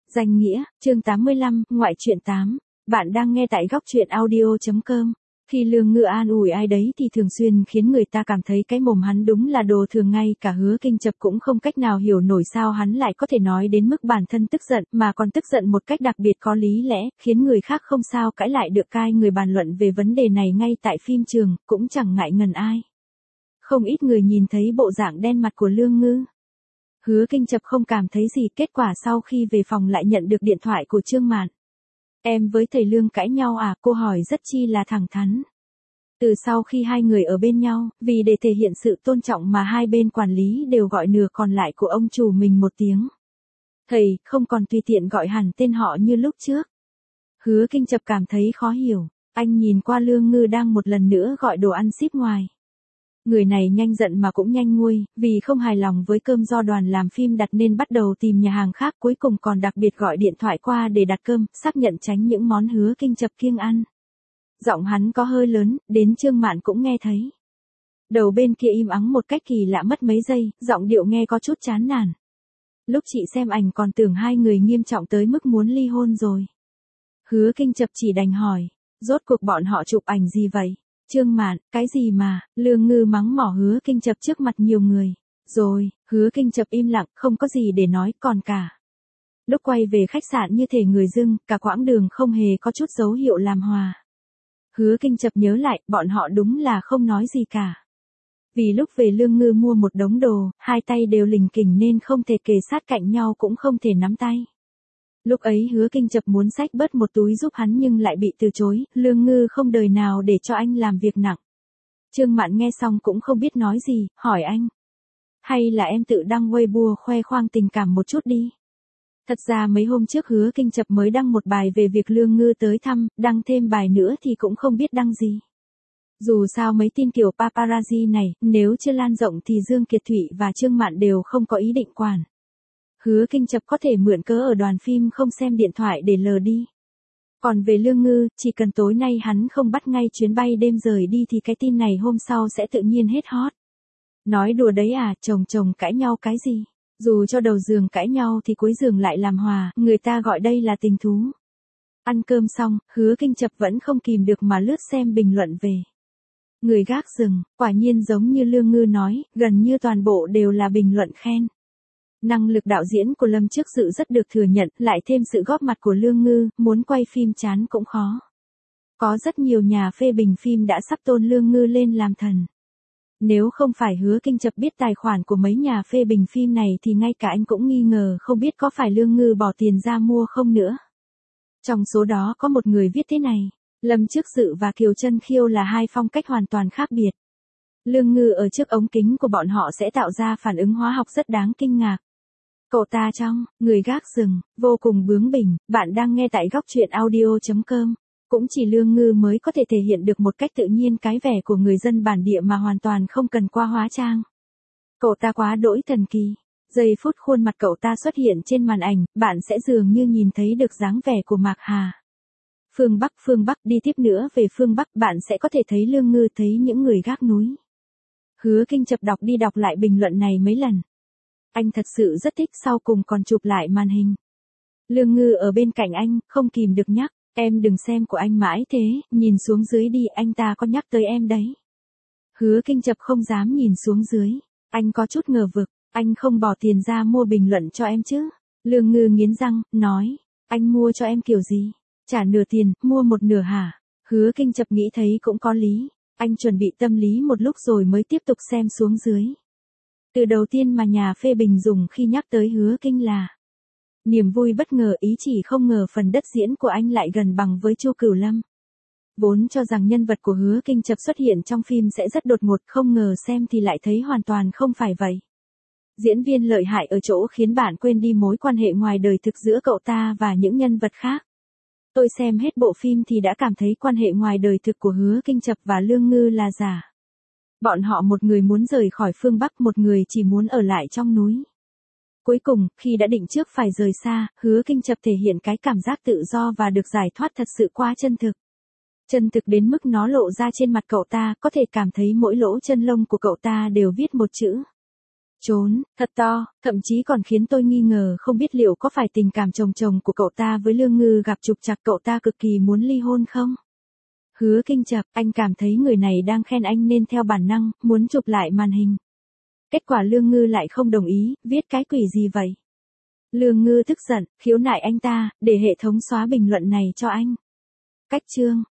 Danh nghĩa, chương 85, ngoại truyện 8. Bạn đang nghe tại góc truyện audio.com. Khi Lương Ngư an ủi ai đấy thì thường xuyên khiến người ta cảm thấy cái mồm hắn đúng là đồ thường, ngay cả Hứa Kinh Chập cũng không cách nào hiểu nổi sao hắn lại có thể nói đến mức bản thân tức giận, mà còn tức giận một cách đặc biệt có lý lẽ, khiến người khác không sao cãi lại được. Cai người bàn luận về vấn đề này ngay tại phim trường, cũng chẳng ngại ngần ai. Không ít người nhìn thấy bộ dạng đen mặt của Lương Ngư. Hứa Kinh Chập không cảm thấy gì, kết quả sau khi về phòng lại nhận được điện thoại của Trương Mạn. Em với thầy Lương cãi nhau à? Cô hỏi rất chi là thẳng thắn. Từ sau khi hai người ở bên nhau, vì để thể hiện sự tôn trọng mà hai bên quản lý đều gọi nửa còn lại của ông chủ mình một tiếng thầy, không còn tùy tiện gọi hẳn tên họ như lúc trước. Hứa Kinh Chập cảm thấy khó hiểu, anh nhìn qua Lương Ngư đang một lần nữa gọi đồ ăn ship ngoài. Người này nhanh giận mà cũng nhanh nguôi, vì không hài lòng với cơm do đoàn làm phim đặt nên bắt đầu tìm nhà hàng khác, cuối cùng còn đặc biệt gọi điện thoại qua để đặt cơm, xác nhận tránh những món Hứa Kinh Chập kiêng ăn. Giọng hắn có hơi lớn, đến Trương Mạn cũng nghe thấy. Đầu bên kia im ắng một cách kỳ lạ mất mấy giây, giọng điệu nghe có chút chán nản. Lúc chị xem ảnh còn tưởng hai người nghiêm trọng tới mức muốn ly hôn rồi. Hứa Kinh Chập chỉ đành hỏi, rốt cuộc bọn họ chụp ảnh gì vậy? Trương Mạn, cái gì mà? Lương Ngư mắng mỏ Hứa Kinh Chập trước mặt nhiều người. Rồi, Hứa Kinh Chập im lặng, không có gì để nói, còn cả. Lúc quay về khách sạn như thể người dưng, cả quãng đường không hề có chút dấu hiệu làm hòa. Hứa Kinh Chập nhớ lại, bọn họ đúng là không nói gì cả. Vì lúc về Lương Ngư mua một đống đồ, hai tay đều lình kình nên không thể kề sát cạnh nhau cũng không thể nắm tay. Lúc ấy Hứa Kinh Chập muốn xách bớt một túi giúp hắn nhưng lại bị từ chối, Lương Ngư không đời nào để cho anh làm việc nặng. Trương Mạn nghe xong cũng không biết nói gì, hỏi anh. Hay là em tự đăng Weibo khoe khoang tình cảm một chút đi. Thật ra mấy hôm trước Hứa Kinh Chập mới đăng một bài về việc Lương Ngư tới thăm, đăng thêm bài nữa thì cũng không biết đăng gì. Dù sao mấy tin kiểu paparazzi này, nếu chưa lan rộng thì Dương Kiệt Thụy và Trương Mạn đều không có ý định quản. Hứa Kinh Chập có thể mượn cớ ở đoàn phim không xem điện thoại để lờ đi. Còn về Lương Ngư, chỉ cần tối nay hắn không bắt ngay chuyến bay đêm rời đi thì cái tin này hôm sau sẽ tự nhiên hết hot. Nói đùa đấy à, chồng cãi nhau cái gì? Dù cho đầu giường cãi nhau thì cuối giường lại làm hòa, người ta gọi đây là tình thú. Ăn cơm xong, Hứa Kinh Chập vẫn không kìm được mà lướt xem bình luận về Người gác rừng, quả nhiên giống như Lương Ngư nói, gần như toàn bộ đều là bình luận khen. Năng lực đạo diễn của Lâm Trước Dự rất được thừa nhận, lại thêm sự góp mặt của Lương Ngư, muốn quay phim chán cũng khó. Có rất nhiều nhà phê bình phim đã sắp tôn Lương Ngư lên làm thần. Nếu không phải Hứa Kinh Chập biết tài khoản của mấy nhà phê bình phim này thì ngay cả anh cũng nghi ngờ không biết có phải Lương Ngư bỏ tiền ra mua không nữa. Trong số đó có một người viết thế này, Lâm Trước Dự và Kiều Chân Khiêu là hai phong cách hoàn toàn khác biệt. Lương Ngư ở trước ống kính của bọn họ sẽ tạo ra phản ứng hóa học rất đáng kinh ngạc. Cậu ta trong Người Gác Rừng vô cùng bướng bỉnh. Bạn đang nghe tại góc truyện audio.com. Cũng chỉ Lương Ngư mới có thể thể hiện được một cách tự nhiên cái vẻ của người dân bản địa mà hoàn toàn không cần qua hóa trang. Cậu ta quá đỗi thần kỳ. Giây phút khuôn mặt cậu ta xuất hiện trên màn ảnh, bạn sẽ dường như nhìn thấy được dáng vẻ của Mạc Hà. Phương Bắc đi tiếp nữa về phương Bắc bạn sẽ có thể thấy Lương Ngư thấy những người gác núi. Hứa Kinh Chập đọc đi đọc lại bình luận này mấy lần. Anh thật sự rất thích, sau cùng còn chụp lại màn hình. Lương Ngư ở bên cạnh anh, không kìm được nhắc, em đừng xem của anh mãi thế, nhìn xuống dưới đi, anh ta có nhắc tới em đấy. Hứa Kinh Chập không dám nhìn xuống dưới, anh có chút ngờ vực, anh không bỏ tiền ra mua bình luận cho em chứ. Lương Ngư nghiến răng, nói, anh mua cho em kiểu gì? Trả nửa tiền, mua một nửa hả? Hứa Kinh Chập nghĩ thấy cũng có lý, anh chuẩn bị tâm lý một lúc rồi mới tiếp tục xem xuống dưới. Từ đầu tiên mà nhà phê bình dùng khi nhắc tới Hứa Kinh là niềm vui bất ngờ, ý chỉ không ngờ phần đất diễn của anh lại gần bằng với Chu Cửu Lâm. Vốn cho rằng nhân vật của Hứa Kinh Chập xuất hiện trong phim sẽ rất đột ngột, không ngờ xem thì lại thấy hoàn toàn không phải vậy. Diễn viên lợi hại ở chỗ khiến bạn quên đi mối quan hệ ngoài đời thực giữa cậu ta và những nhân vật khác. Tôi xem hết bộ phim thì đã cảm thấy quan hệ ngoài đời thực của Hứa Kinh Chập và Lương Ngư là giả. Bọn họ một người muốn rời khỏi phương Bắc, một người chỉ muốn ở lại trong núi. Cuối cùng, khi đã định trước phải rời xa, Hứa Kinh Chập thể hiện cái cảm giác tự do và được giải thoát thật sự quá chân thực. Chân thực đến mức nó lộ ra trên mặt cậu ta, có thể cảm thấy mỗi lỗ chân lông của cậu ta đều viết một chữ. Trốn, thật to, thậm chí còn khiến tôi nghi ngờ không biết liệu có phải tình cảm chồng chồng của cậu ta với Lương Ngư gặp trục trặc cậu ta cực kỳ muốn ly hôn không? Hứa Kinh Chập, anh cảm thấy người này đang khen anh nên theo bản năng, muốn chụp lại màn hình. Kết quả Lương Ngư lại không đồng ý, viết cái quỷ gì vậy? Lương Ngư tức giận, khiếu nại anh ta, để hệ thống xóa bình luận này cho anh. Cách chương